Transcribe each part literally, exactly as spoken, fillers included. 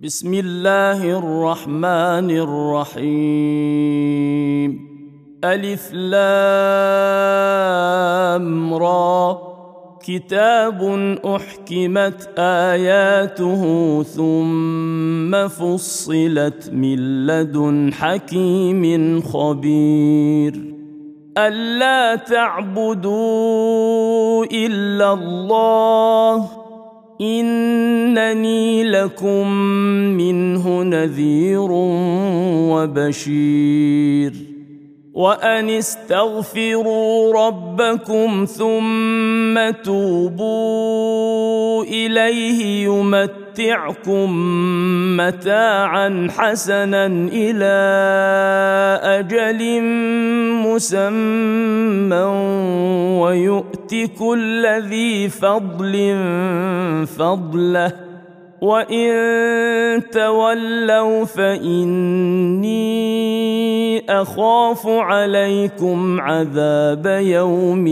بسم الله الرحمن الرحيم. ألف لام را، كتاب أحكمت آياته ثم فصلت من لدن حكيم خبير. ألا تعبدوا إلا الله إنني لكم منه نذير وبشير. وأن استغفروا ربكم ثم توبوا إليه يمتعكم متاعا حسنا إلى أجل مسمى ويؤت كل ذي فضل فضله وإن تولوا فإني أخاف عليكم عذاب يوم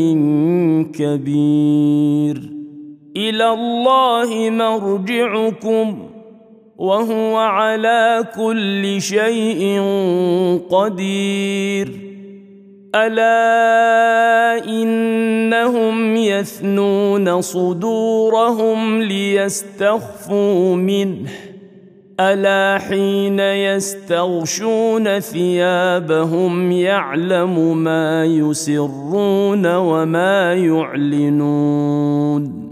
كبير. إلى الله مرجعكم وهو على كل شيء قدير. ألا إنهم يثنون صدورهم ليستخفوا منه ألا حين يستغشون ثيابهم يعلم ما يسرون وما يعلنون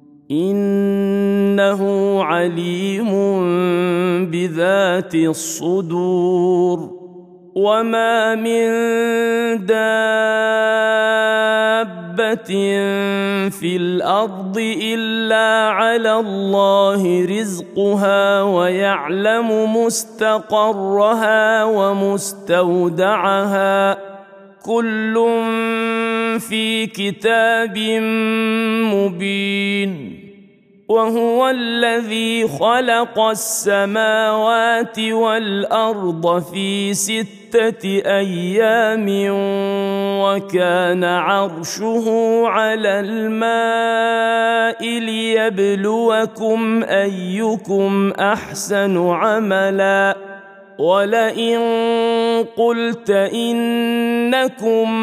إنه عليم بذات الصدور. وما من دابة في الأرض إلا على الله رزقها ويعلم مستقرها ومستودعها كل في كتاب مبين. وهو الذي خلق السماوات والأرض في ستة أيام وكان عرشه على الماء ليبلوكم أيكم أحسن عملا. ولئن قلت إنكم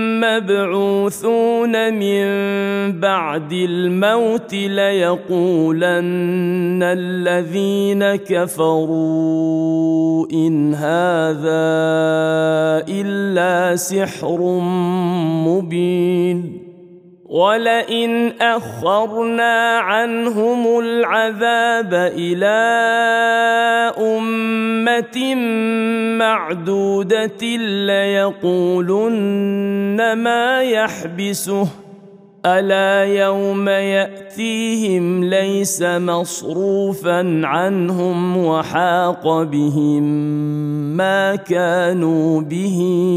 مبعوثون من بعد الموت ليقولن الذين كفروا إن هذا إلا سحر مبين. ولئن أخرنا عنهم العذاب إلى أمة معدودة ليقولن ما يحبسه ألا يوم يأتيهم ليس مصروفا عنهم وحاق بهم ما كانوا به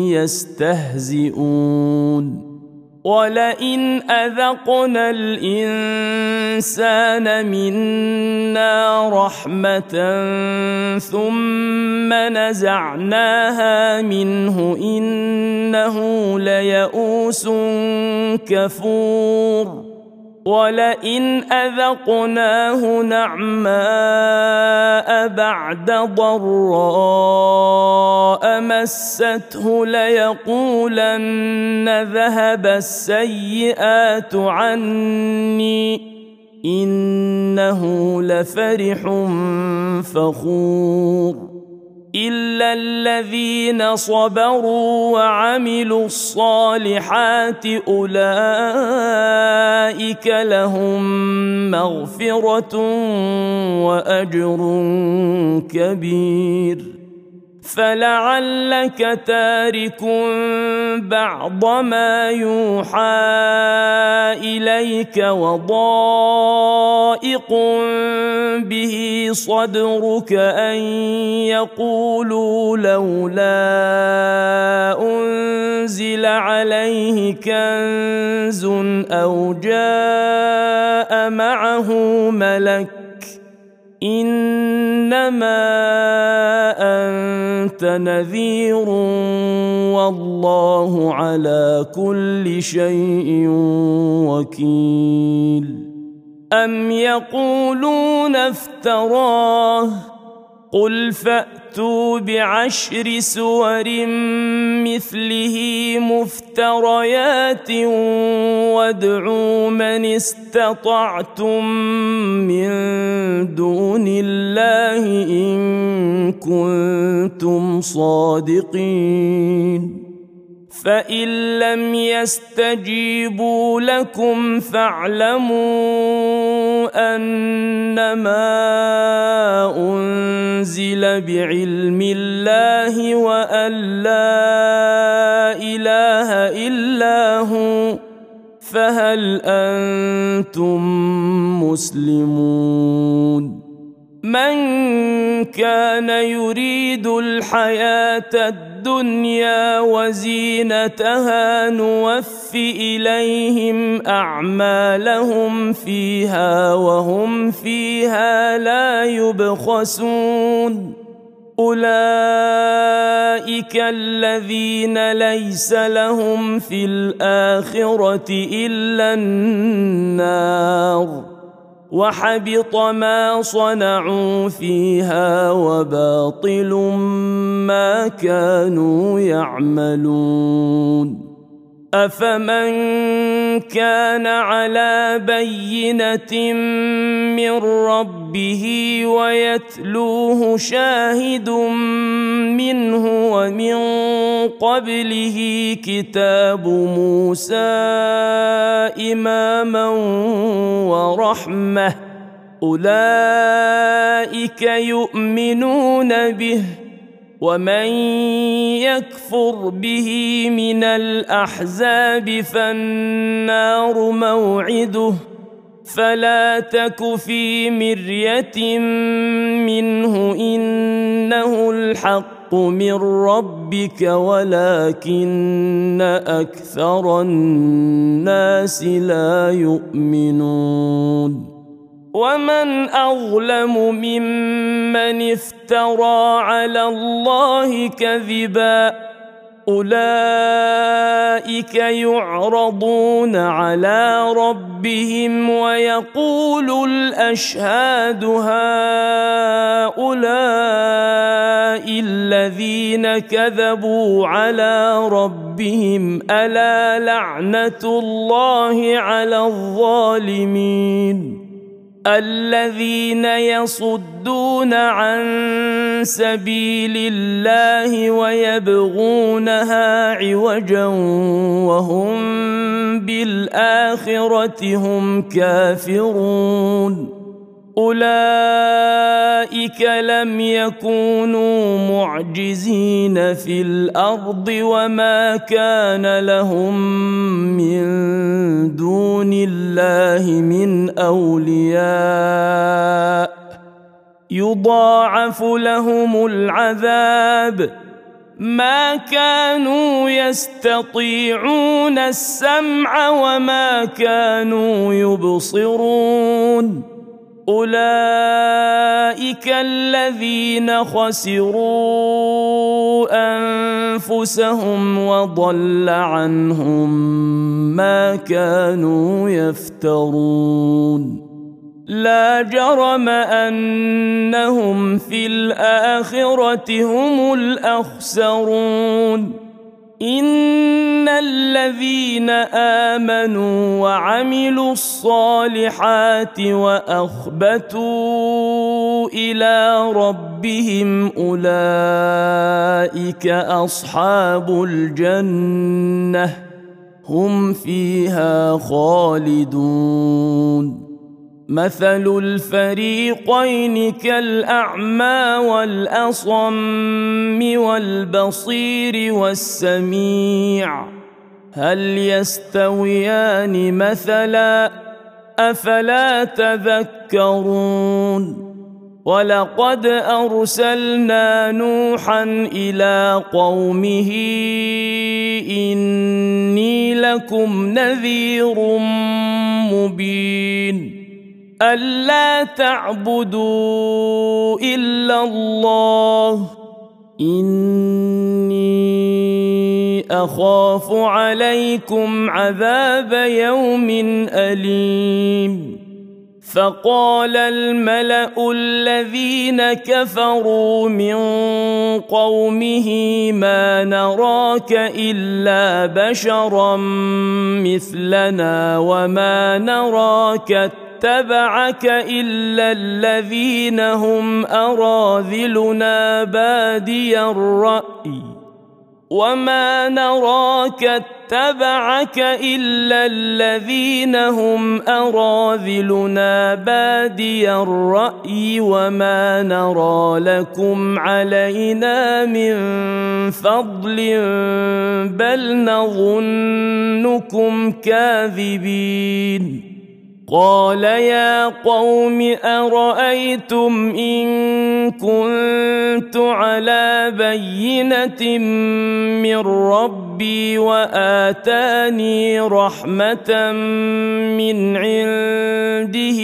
يستهزئون. ولئن أذقنا الإنسان منا رحمة ثم نزعناها منه إنه ليئوس كفور. ولئن أذقناه نعماء بعد ضراء مسته ليقولن ذهب السيئات عني إنه لفرح فخور. إلا الذين صبروا وعملوا الصالحات أولئك لهم مغفرة وأجر كبير. فلعلك تارك بعض ما يوحى إليك وضائق به صدرك أن يقولوا لولا أنزل عليه كنز أو جاء معه ملك إنما أنت نذير والله على كل شيء وكيل. أم يقولون افتراه قل فأتوا بعشر سور مثله مفتريات وادعوا من استطعتم من دون الله إن كنتم صادقين فإن لم يستجيبوا لكم فاعلموا أنما أنزل بعلم الله وأن لا إله إلا هو فهل أنتم مسلمون من كان يريد الحياة الدنيا وزينتها نوف إليهم أعمالهم فيها وهم فيها لا يبخسون أولئك الذين ليس لهم في الآخرة إلا النار وحبط ما صنعوا فيها وباطل ما كانوا يعملون أفمن كان على بينة من ربه ويتلوه شاهد منه ومن قبله كتاب موسى إماما ورحمة أولئك يؤمنون به ومن يكفر به من الأحزاب فالنار موعده فلا تك في مرية منه إنه الحق من ربك ولكن أكثر الناس لا يؤمنون ومن أظلم ممن افترى على الله كذبا أولئك يعرضون على ربهم ويقول الأشهاد هؤلاء الذين كذبوا على ربهم ألا لعنة الله على الظالمين الذين يصدون عن سبيل الله ويبغونها عوجا وهم بالآخرة هم كافرون أولئك لم يكونوا معجزين في الأرض وما كان لهم من دون الله من أولياء يضاعف لهم العذاب ما كانوا يستطيعون السمع وما كانوا يبصرون أولئك الذين خسروا أنفسهم وضل عنهم ما كانوا يفترون لا جرم أنهم في الآخرة هم الأخسرون إن الذين آمنوا وعملوا الصالحات وأخبتوا إلى ربهم أولئك أصحاب الجنة هم فيها خالدون مثل الفريقين كالأعمى والأصم والبصير والسميع هل يستويان مثلا أفلا تذكرون ولقد أرسلنا نوحا إلى قومه إني لكم نذير مبين ألا تعبدوا إلا الله إني أخاف عليكم عذاب يوم أليم فقال الملأ الذين كفروا من قومه ما نراك إلا بشرا مثلنا وما نراك اتبعك إلا الذين هم أراذلنا بادي الرأي وما نراك اتبعك إلا الذين هم أراذلنا بادي الرأي وما نرى لكم علينا من فضل بل نظنكم كاذبين قال يا قوم أرأيتم إن كنت على بينة من ربي وآتاني رحمة من عنده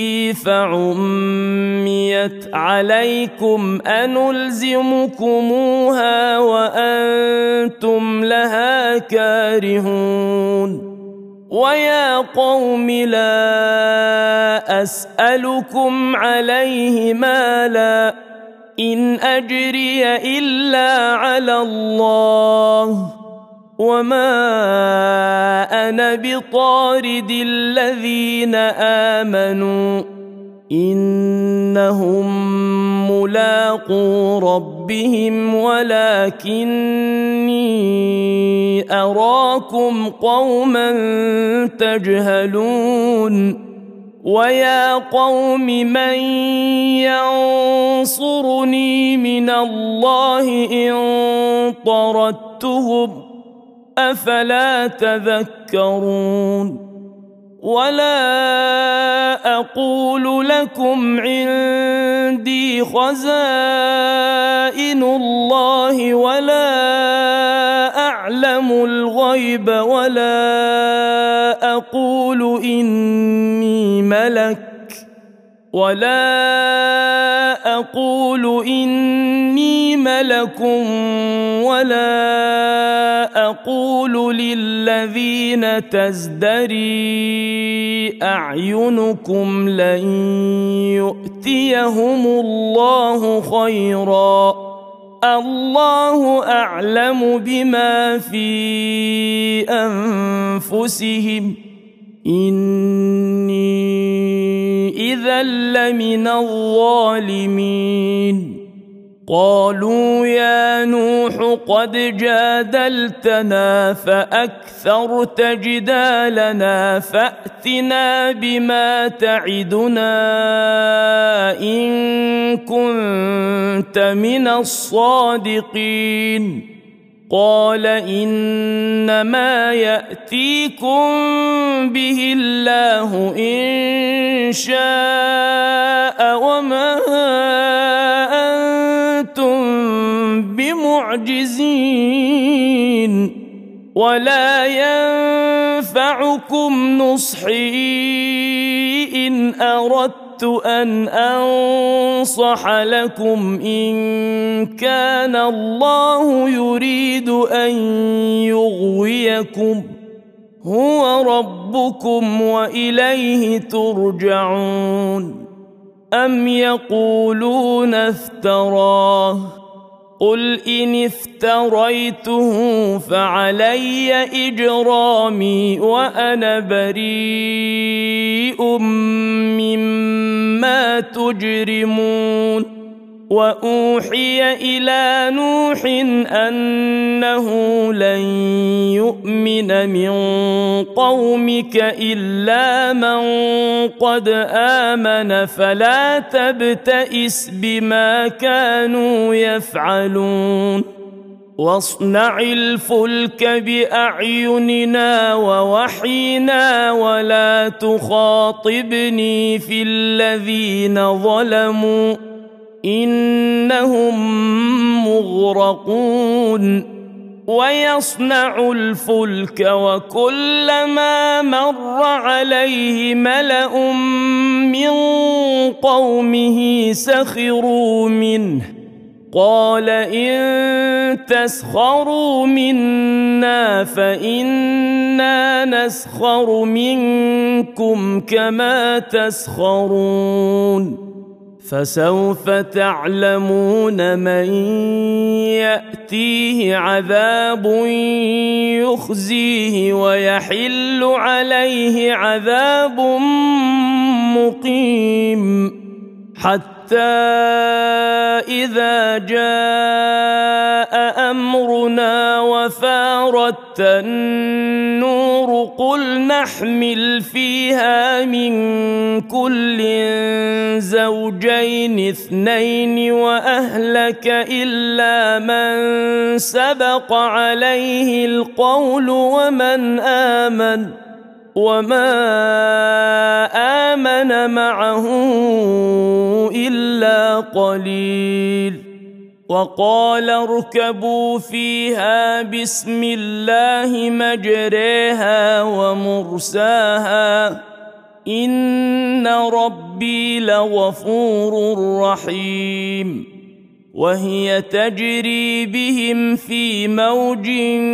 فعميت عليكم أنلزمكموها وأنتم لها كارهون ويا قوم لا أسألكم عليه مالا إن أجري إلا على الله وما أنا بطارد الذين آمنوا إنهم ملاقو ربهم ولكني أراكم قوما تجهلون ويا قوم من ينصرني من الله إن طردتهم أفلا تذكرون ولا أقول لكم عندي خزائن الله ولا أعلم الغيب ولا أقول إني ملك ولا أقول إني ملك ولا أقول للذين تزدري أعينكم لن يؤتيهم الله خيرا الله أعلم بما في أنفسهم إني إذا لمن الظالمين قالوا يا نوح قد جادلتنا فأكثرت جدالنا فأتنا بما تعدنا إن كنت من الصادقين قال إنما يأتيكم به الله إن شاء وما أنتم بمعجزين ولا ينفعكم نصحي إن أردت أن أنصح لكم إن كان الله يريد أن يغويكم هو ربكم وإليه ترجعون أم يقولون افتراه قل إن افتريته فعلي إجرامي وأنا بريء مما تجرمون وأوحي إلى نوح أنه لن يؤمن من قومك إلا من قد آمن فلا تبتئس بما كانوا يفعلون واصنع الفلك بأعيننا ووحينا ولا تخاطبني في الذين ظلموا إنهم مغرقون ويصنع الفلك وكلما مر عليه ملأ من قومه سخروا منه قال إن تسخروا منا فإنا نسخر منكم كما تسخرون فسوف تعلمون من يأتيه عذاب يخزيه ويحل عليه عذاب مقيم حتى إذا جاء أمرنا وفارت النور قل نحمل فيها من كل زوجين اثنين وأهلك إلا من سبق عليه القول ومن آمن وما آمن معه إلا قليل وقال اركبوا فيها بسم الله مجريها ومرساها إن ربي لغفور رحيم وهي تجري بهم في موج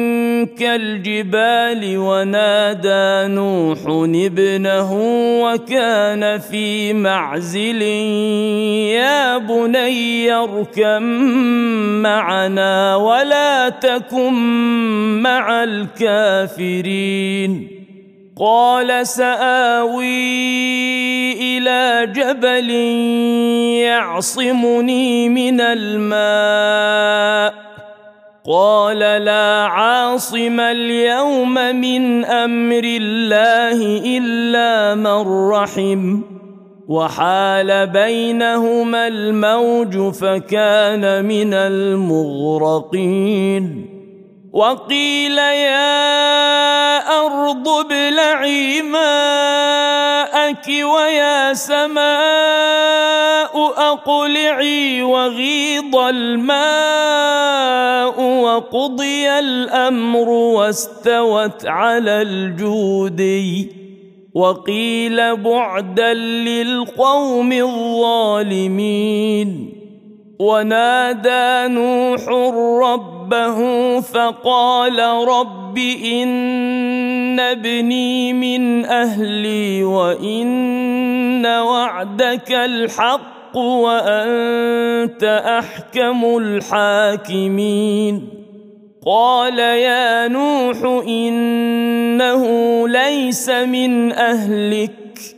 كالجبال ونادى نوح ابنه وكان في معزل يا بني اركب معنا ولا تكن مع الكافرين قال سآوي إلى جبل يعصمني من الماء قال لا عاصم اليوم من أمر الله إلا من رحم وحال بينهما الموج فكان من المغرقين وقيل يا أرض ابلعي ماءك ويا سماء أقلعي وغيض الماء وقضي الأمر واستوت على الجودي وقيل بعدا للقوم الظالمين ونادى نوح ربه فقال رب إن ابني من أهلي وإن وعدك الحق وأنت أحكم الحاكمين قال يا نوح إنه ليس من أهلك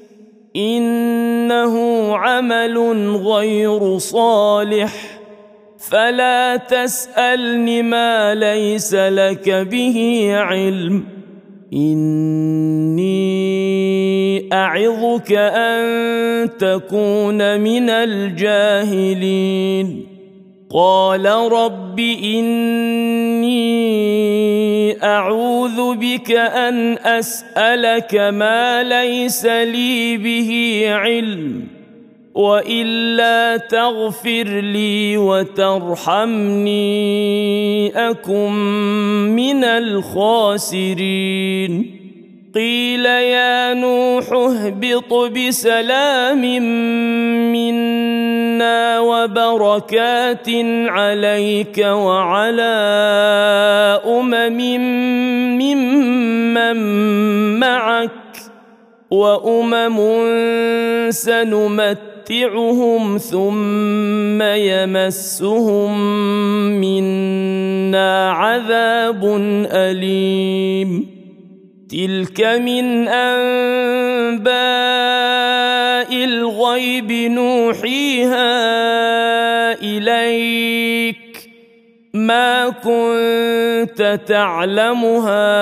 إنه عمل غير صالح فلا تسألني ما ليس لك به علم إني أعظك أن تكون من الجاهلين قال رب إني أعوذ بك أن أسألك ما ليس لي به علم وإلا تغفر لي وترحمني أكن من الخاسرين قيل يا نوح اهبط بسلام منا وبركات عليك وعلى أمم ممن معك وأمم سنمتعهم ثم يمسهم منا عذاب أليم تلك من أنباء الغيب نوحيها إليك ما كنت تعلمها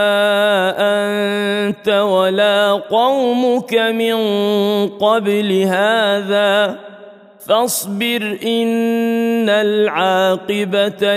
أنت ولا قومك من قبل هذا فاصبر إن العاقبة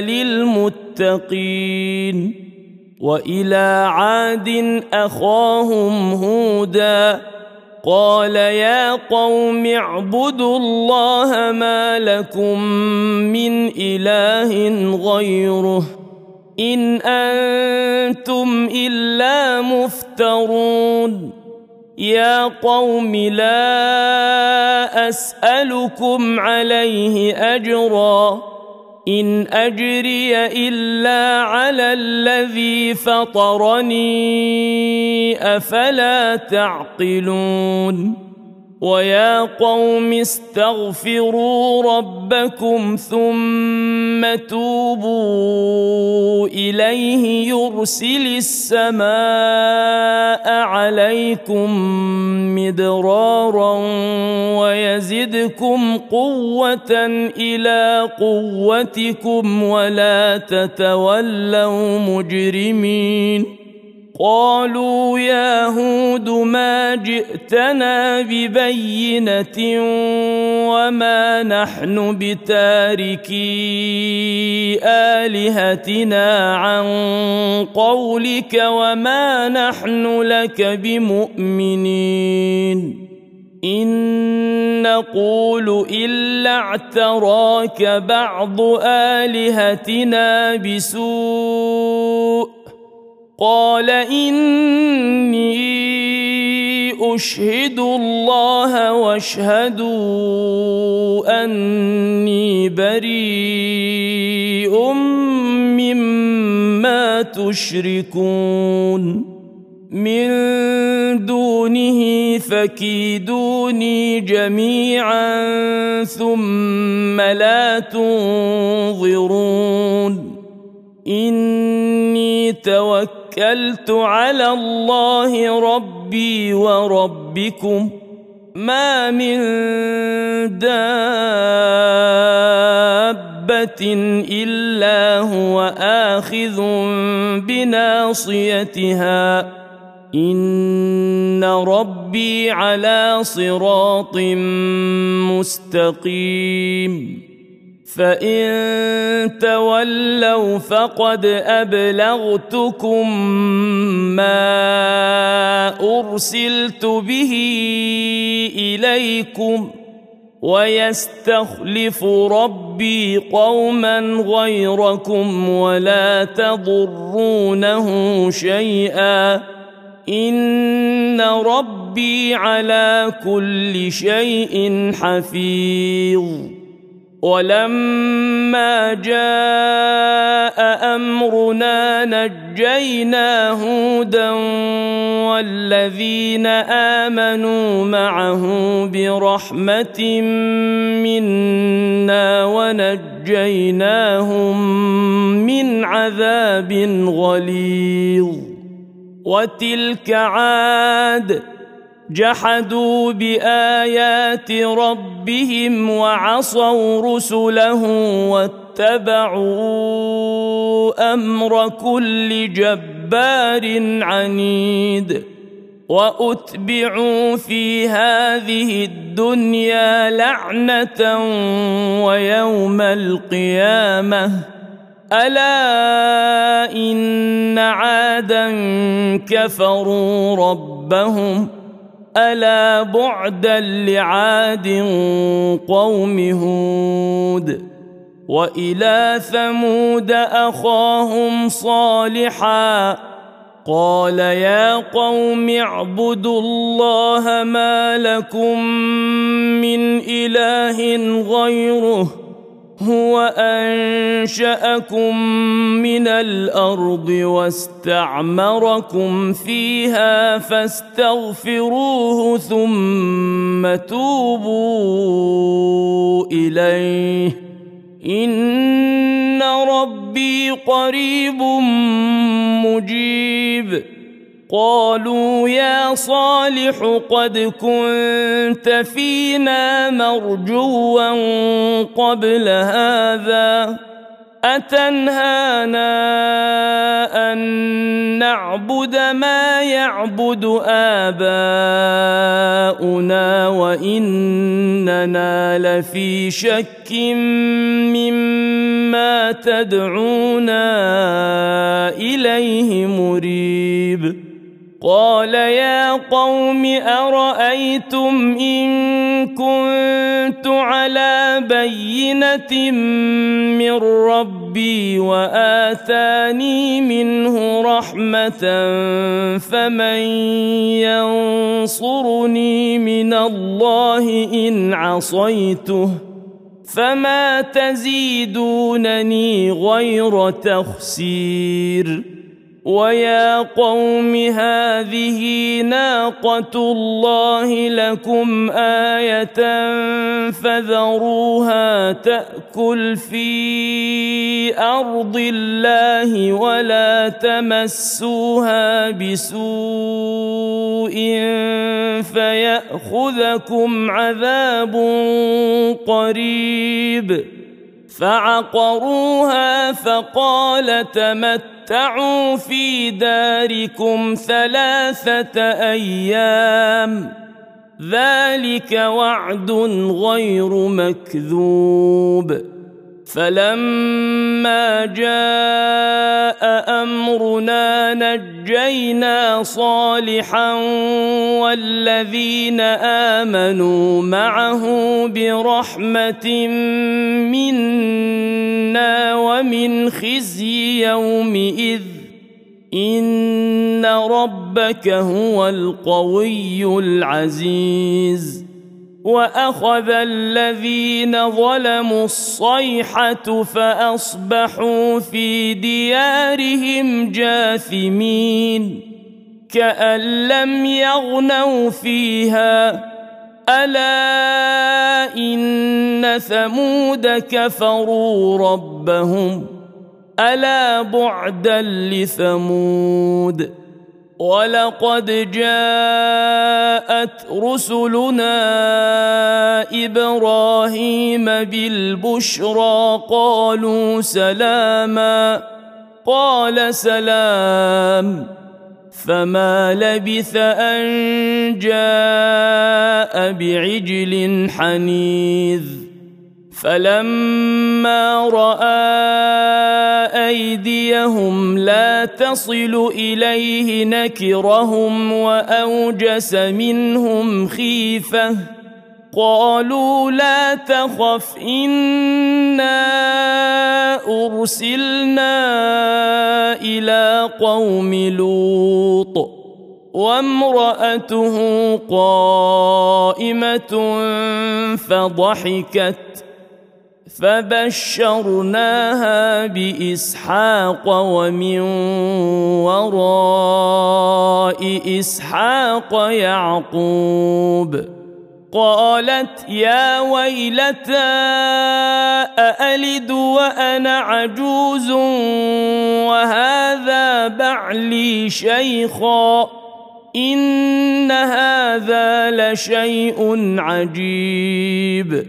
للمتقين وإلى عاد أخاهم هودا قال يا قوم اعبدوا الله ما لكم من إله غيره إن أنتم إلا مفترون يا قوم لا أسألكم عليه أجرا إن أجري إلا على الذي فطرني أفلا تعقلون ويا قوم استغفروا ربكم ثم توبوا إليه يرسل السماء عليكم مدرارا ويزدكم قوة إلى قوتكم ولا تتولوا مجرمين قالوا يا هود ما جئتنا ببينة وما نحن بتاركي آلهتنا عن قولك وما نحن لك بمؤمنين إن نقول إلا اعتراك بعض آلهتنا بسوء قال إني أشهد الله واشهدوا أني بريء مما تشركون من دونه فكيدوني جميعا ثم لا تنظرون إني توكلت على الله ربي وربكم ما من دابة إلا هو آخذ بناصيتها إن ربي على صراط مستقيم فإن تولوا فقد أبلغتكم ما أرسلت به إليكم ويستخلف ربي قوما غيركم ولا تضرونه شيئا إن ربي على كل شيء حفيظ ولما جاء أمرنا نجينا هودا والذين آمنوا معه برحمة منا ونجيناهم من عذاب غليظ وتلك عاد جحدوا بآيات ربهم وعصوا رسله واتبعوا أمر كل جبار عنيد وأتبعوا في هذه الدنيا لعنة ويوم القيامة ألا إن عادا كفروا ربهم ألا بعدا لعاد قوم هود وإلى ثمود أخاهم صالحا قال يا قوم اعبدوا الله ما لكم من إله غيره هو أنشأكم من الأرض واستعمركم فيها فاستغفروه ثم توبوا إليه إن ربي قريب مجيب قالوا يا صالح قد كنت فينا مرجوا قبل هذا أتنهانا أن نعبد ما يعبد آباؤنا وإننا لفي شك مما تدعونا إليه مريب قال يا قوم أرأيتم إن كنت على بينة من ربي وآتاني منه رحمة فمن ينصرني من الله إن عصيته فما تزيدونني غير تخسير ويا قوم هذه ناقة الله لكم آية فذروها تأكل في أرض الله ولا تمسوها بسوء فيأخذكم عذاب قريب فعقروها فقال تمتعوا في داركم ثلاثة أيام ذلك وعد غير مكذوب فلما جاء أمرنا نجينا صالحا والذين آمنوا معه برحمة منا ومن خزي يومئذ إن ربك هو القوي العزيز وأخذ الذين ظلموا الصيحة فأصبحوا في ديارهم جاثمين كأن لم يغنوا فيها ألا إن ثمود كفروا ربهم ألا بعدا لثمود ولقد جاءت رسلنا إبراهيم بالبشرى قالوا سلاما قال سلام فما لبث أن جاء بعجل حنيذ فلما رأى أيديهم لا تصل إليه نكرهم وأوجس منهم خيفة قالوا لا تخف إنا أرسلنا إلى قوم لوط وامرأته قائمة فضحكت فبشرناها بإسحاق ومن وراء إسحاق يعقوب قالت يا ويلتى أألد وأنا عجوز وهذا بعلي شيخا إن هذا لشيء عجيب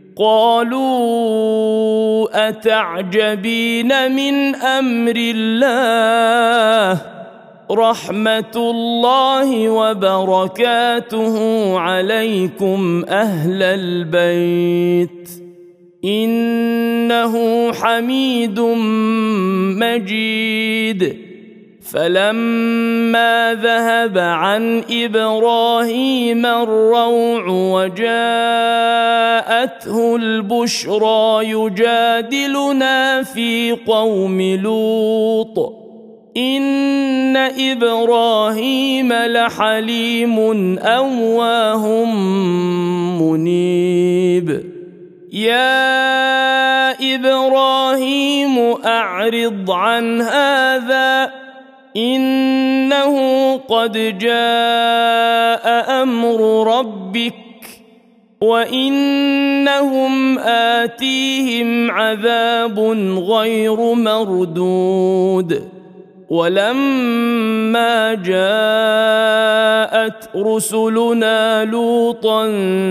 قالوا أتعجبين من أمر الله رحمة الله وبركاته عليكم أهل البيت إنه حميد مجيد فلما ذهب عن إبراهيم الروع وجاءته البشرى يجادلنا في قوم لوط إن إبراهيم لحليم أواه منيب يا إبراهيم أعرض عن هذا إنه قد جاء أمر ربك وإنهم آتيهم عذاب غير مردود ولما جاءت رسلنا لوطا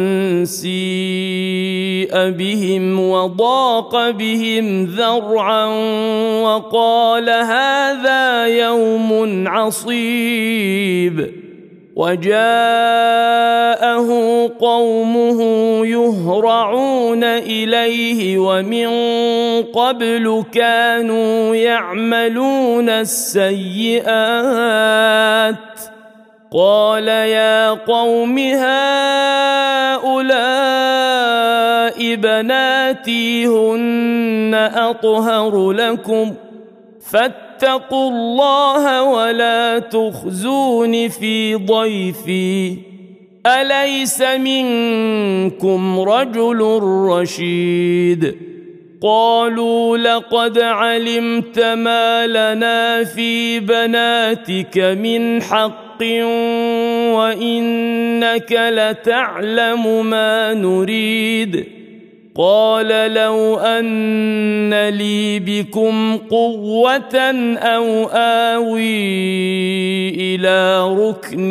سيء بهم وضاق بهم ذرعا وقال هذا يوم عصيب وجاءه قومه يهرعون إليه ومن قبل كانوا يعملون السيئات قال يا قوم هؤلاء بناتي هن أطهر لكم فاتقوا الله ولا تخزون في ضيفي أليس منكم رجل رشيد قالوا لقد علمت ما لنا في بناتك من حق وإنك لتعلم ما نريد قال لو أن لي بكم قوة أو آوي إلى ركن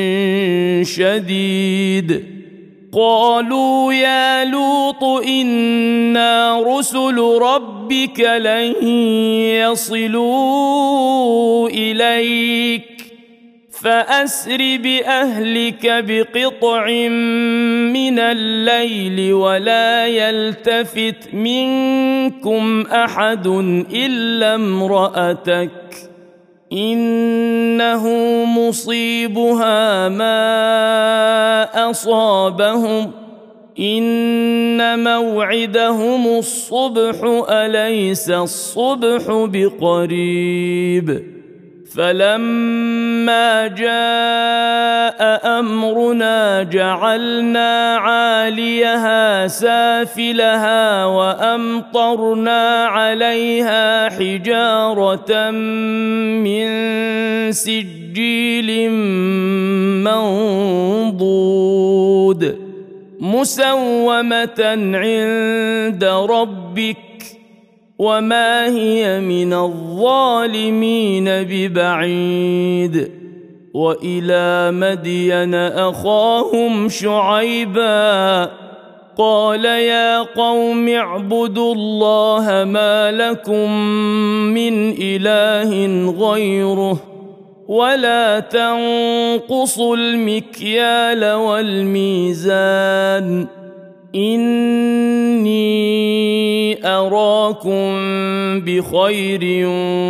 شديد قالوا يا لوط إنا رسل ربك لن يصلوا إليك فأسر بأهلك بقطع من الليل ولا يلتفت منكم أحد إلا امرأتك إنه مصيبها ما أصابهم إن موعدهم الصبح أليس الصبح بقريب فلما جاء أمرنا جعلنا عاليها سافلها وأمطرنا عليها حجارة من سجيل منضود مسومة عند ربك وما هي من الظالمين ببعيد وإلى مدين أخاهم شعيبا قال يا قوم اعبدوا الله ما لكم من إله غيره ولا تنقصوا المكيال والميزان إني أراكم بخير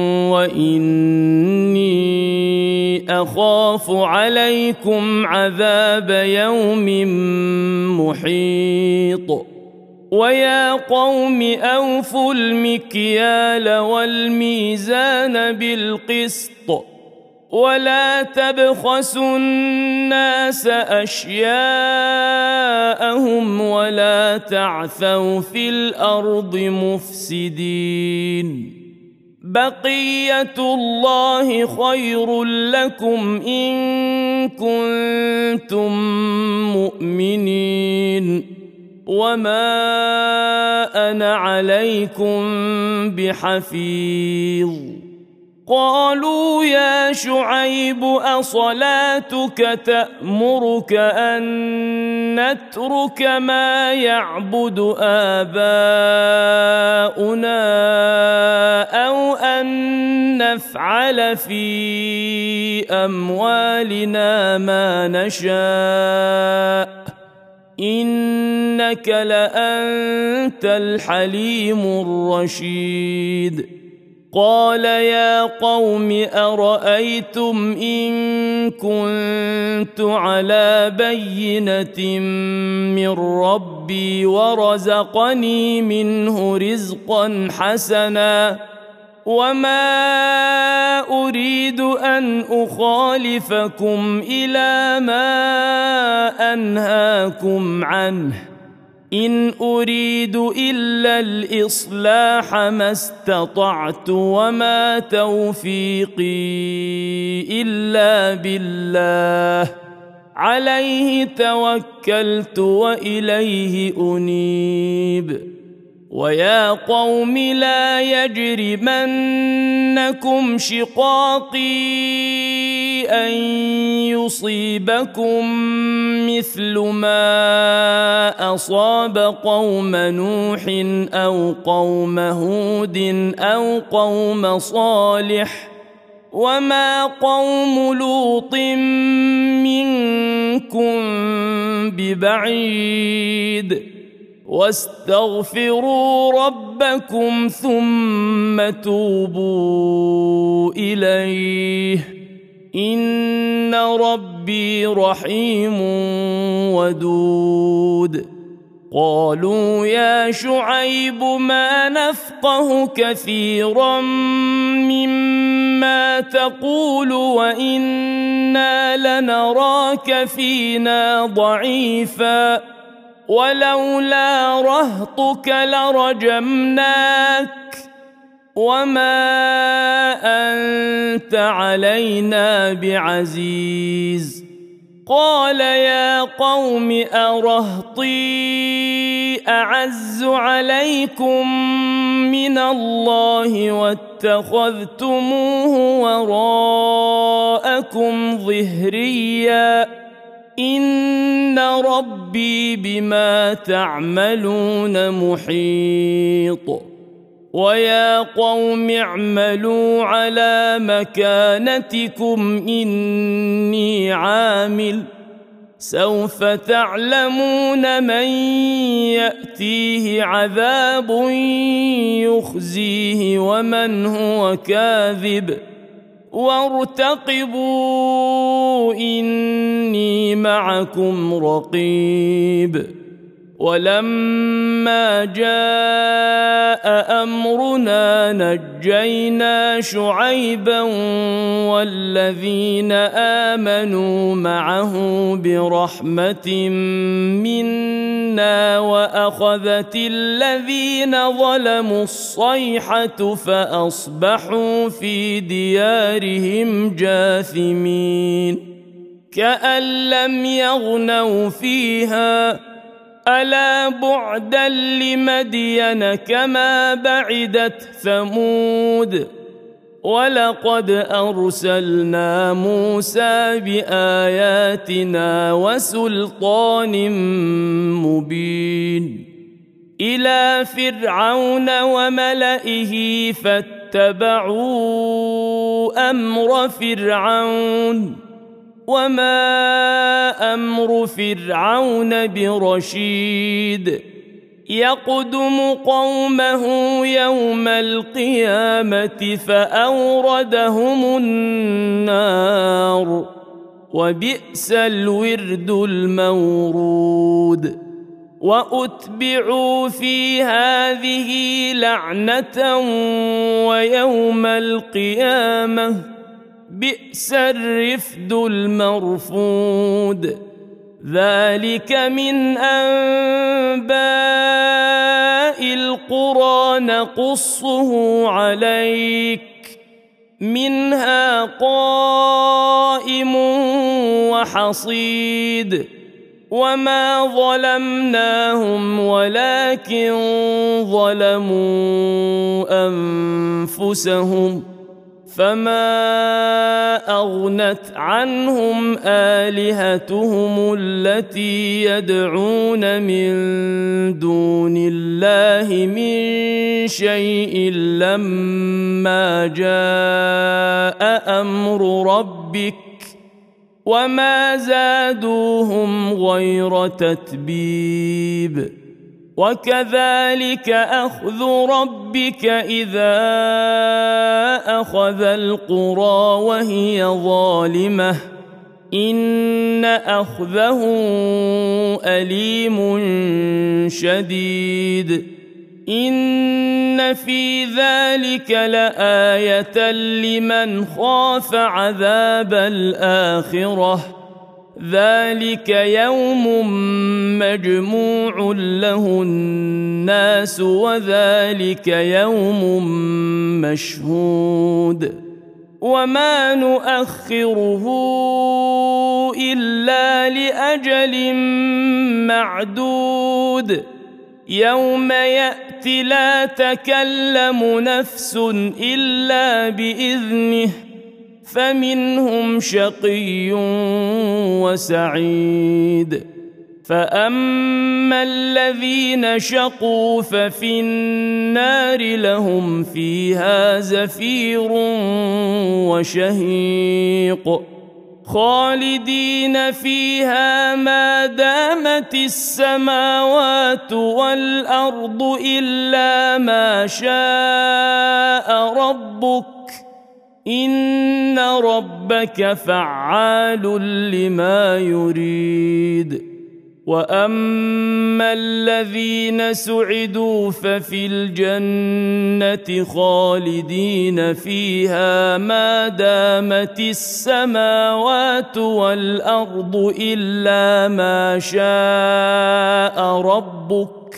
وإني أخاف عليكم عذاب يوم محيط ويا قوم أوفوا المكيال والميزان بالقسط ولا تبخسوا الناس أشياءهم ولا تعثوا في الأرض مفسدين بقية الله خير لكم إن كنتم مؤمنين وما أنا عليكم بحفيظ قالوا يا شعيب أصلاتك تأمرك أن نترك ما يعبد آباؤنا أو أن نفعل في أموالنا ما نشاء إنك لأنت الحليم الرشيد قال يا قوم أرأيتم إن كنت على بينة من ربي ورزقني منه رزقا حسنا وما أريد أن أخالفكم إلى ما أنهاكم عنه إن أريد إلا الإصلاح ما استطعت وما توفيقي إلا بالله عليه توكلت وإليه أنيب ويا قوم لا يجرمنكم شقاقي أن يصيبكم مثل ما أصاب قوم نوح أو قوم هود أو قوم صالح وما قوم لوط منكم ببعيد واستغفروا ربكم ثم توبوا إليه إن ربي رحيم ودود قالوا يا شعيب ما نفقه كثيرا مما تقول وإنا لنراك فينا ضعيفا ولولا رهطك لرجمناك وما أنت علينا بعزيز قال يا قوم أرهطي أعز عليكم من الله واتخذتموه وراءكم ظهريا إن ربي بما تعملون محيط ويا قوم اعملوا على مكانتكم إني عامل سوف تعلمون من يأتيه عذاب يخزيه ومن هو كاذب وارتقبوا إني معكم رقيب ولما جاء أمرنا نجينا شعيبا والذين آمنوا معه برحمة منا وأخذت الذين ظلموا الصيحة فأصبحوا في ديارهم جاثمين كأن لم يغنوا فيها ألا بعدا لمدين كما بعدت ثمود ولقد أرسلنا موسى بآياتنا وسلطان مبين إلى فرعون وملئه فاتبعوا أمر فرعون وما أمر فرعون برشيد يقدم قومه يوم القيامة فأوردهم النار وبئس الورد المورود وأتبعوا في هذه لعنة ويوم القيامة بئس الرفد المرفود ذلك من أنباء القرى نقصه عليك منها قائم وحصيد وما ظلمناهم ولكن ظلموا أنفسهم فما أغنت عنهم آلهتهم التي يدعون من دون الله من شيء لما جاء أمر ربك وما زادوهم غير تتبيب وكذلك أخذ ربك إذا أخذ القرى وهي ظالمة إن أخذه أليم شديد إن في ذلك لآية لمن خاف عذاب الآخرة ذلك يوم مجموع له الناس وذلك يوم مشهود وما نؤخره إلا لأجل معدود يوم يأتي لا تكلم نفس إلا بإذنه فمنهم شقي وسعيد فأما الذين شقوا ففي النار لهم فيها زفير وشهيق خالدين فيها ما دامت السماوات والأرض إلا ما شاء ربك إن ربك فعال لما يريد واما الذين سعدوا ففي الجنه خالدين فيها ما دامت السماوات والارض الا ما شاء ربك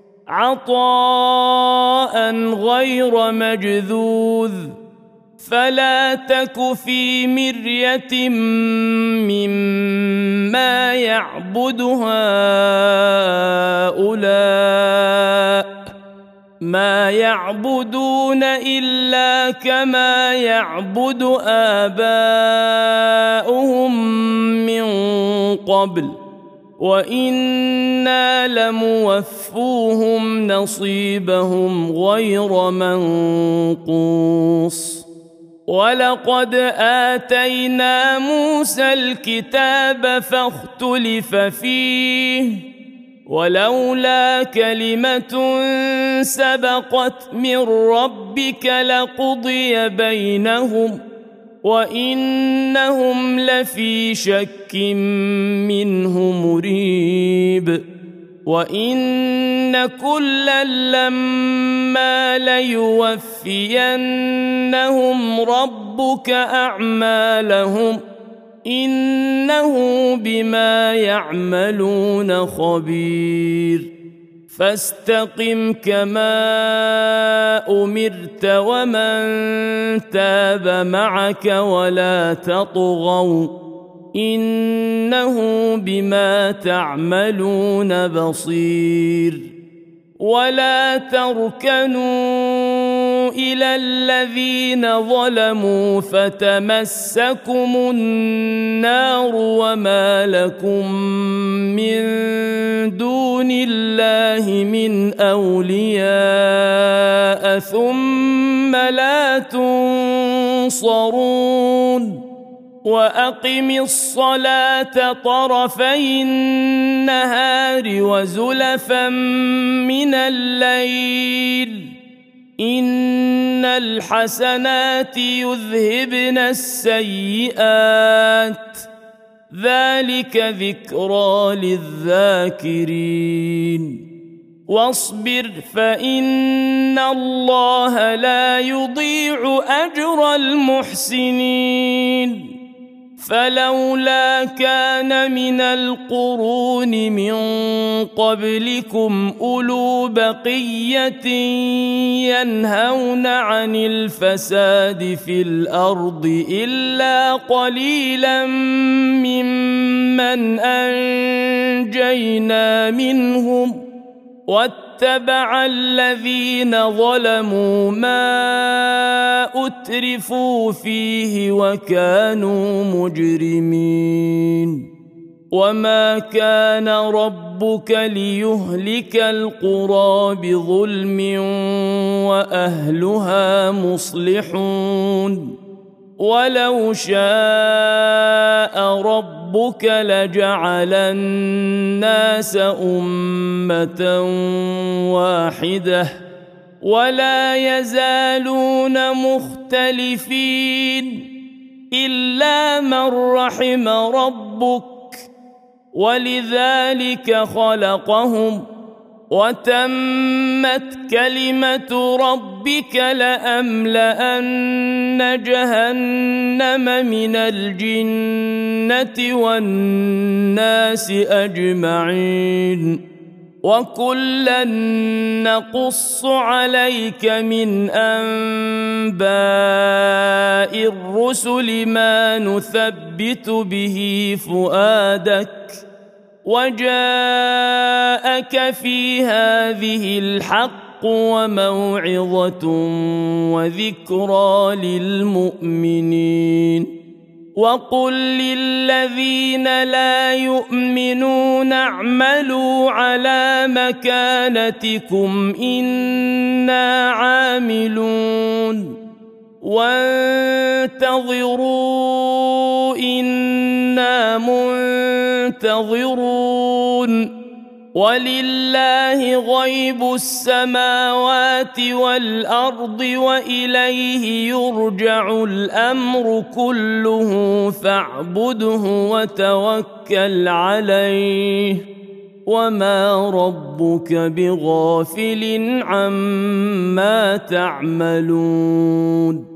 عطاء غير مجذوذ فلا تك في مرية مما يعبد هؤلاء ما يعبدون إلا كما يعبد آباؤهم من قبل وإنا لموفوهم نصيبهم غير منقوص ولقد آتينا موسى الكتاب فاختلف فيه ولولا كلمة سبقت من ربك لقضي بينهم وإنهم لفي شك منه مريب وإن كلا لما ليوفينهم ربك أعمالهم إنه بما يعملون خبير فاستقم كما أمرت ومن تاب معك ولا تطغوا إنه بما تعملون بصير ولا تركنوا إلى الذين ظلموا فتمسكم النار وما لكم من دون الله من أولياء ثم لا تنصرون وأقم الصلاة طرفي النهار وزلفا من الليل إن الحسنات يذهبن السيئات ذلك ذكرى للذاكرين واصبر فإن الله لا يضيع أجر المحسنين فلولا كان من القرون من قبلكم أولو بقية ينهون عن الفساد في الأرض إلا قليلا ممن أنجينا منهم واتبع الذين ظلموا ما أترفوا فيه وكانوا مجرمين وما كان ربك ليهلك القرى بظلم وأهلها مصلحون ولو شاء ربك لجعل الناس أمة واحدة ولا يزالون مختلفين إلا من رحم ربك ولذلك خلقهم وتمت كلمة ربك لأملأن جهنم من الجنة والناس أجمعين وكلا نقص عليك من أنباء الرسل ما نثبت به فؤادك وجاءك في هذه الحق وموعظة وذكرى للمؤمنين وقل للذين لا يؤمنون اعملوا على مكانتكم إنا عاملون وانتظروا إنا منتظرون ولله غيب السماوات والأرض وإليه يرجع الأمر كله فاعبده وتوكل عليه وما ربك بغافل عما تعملون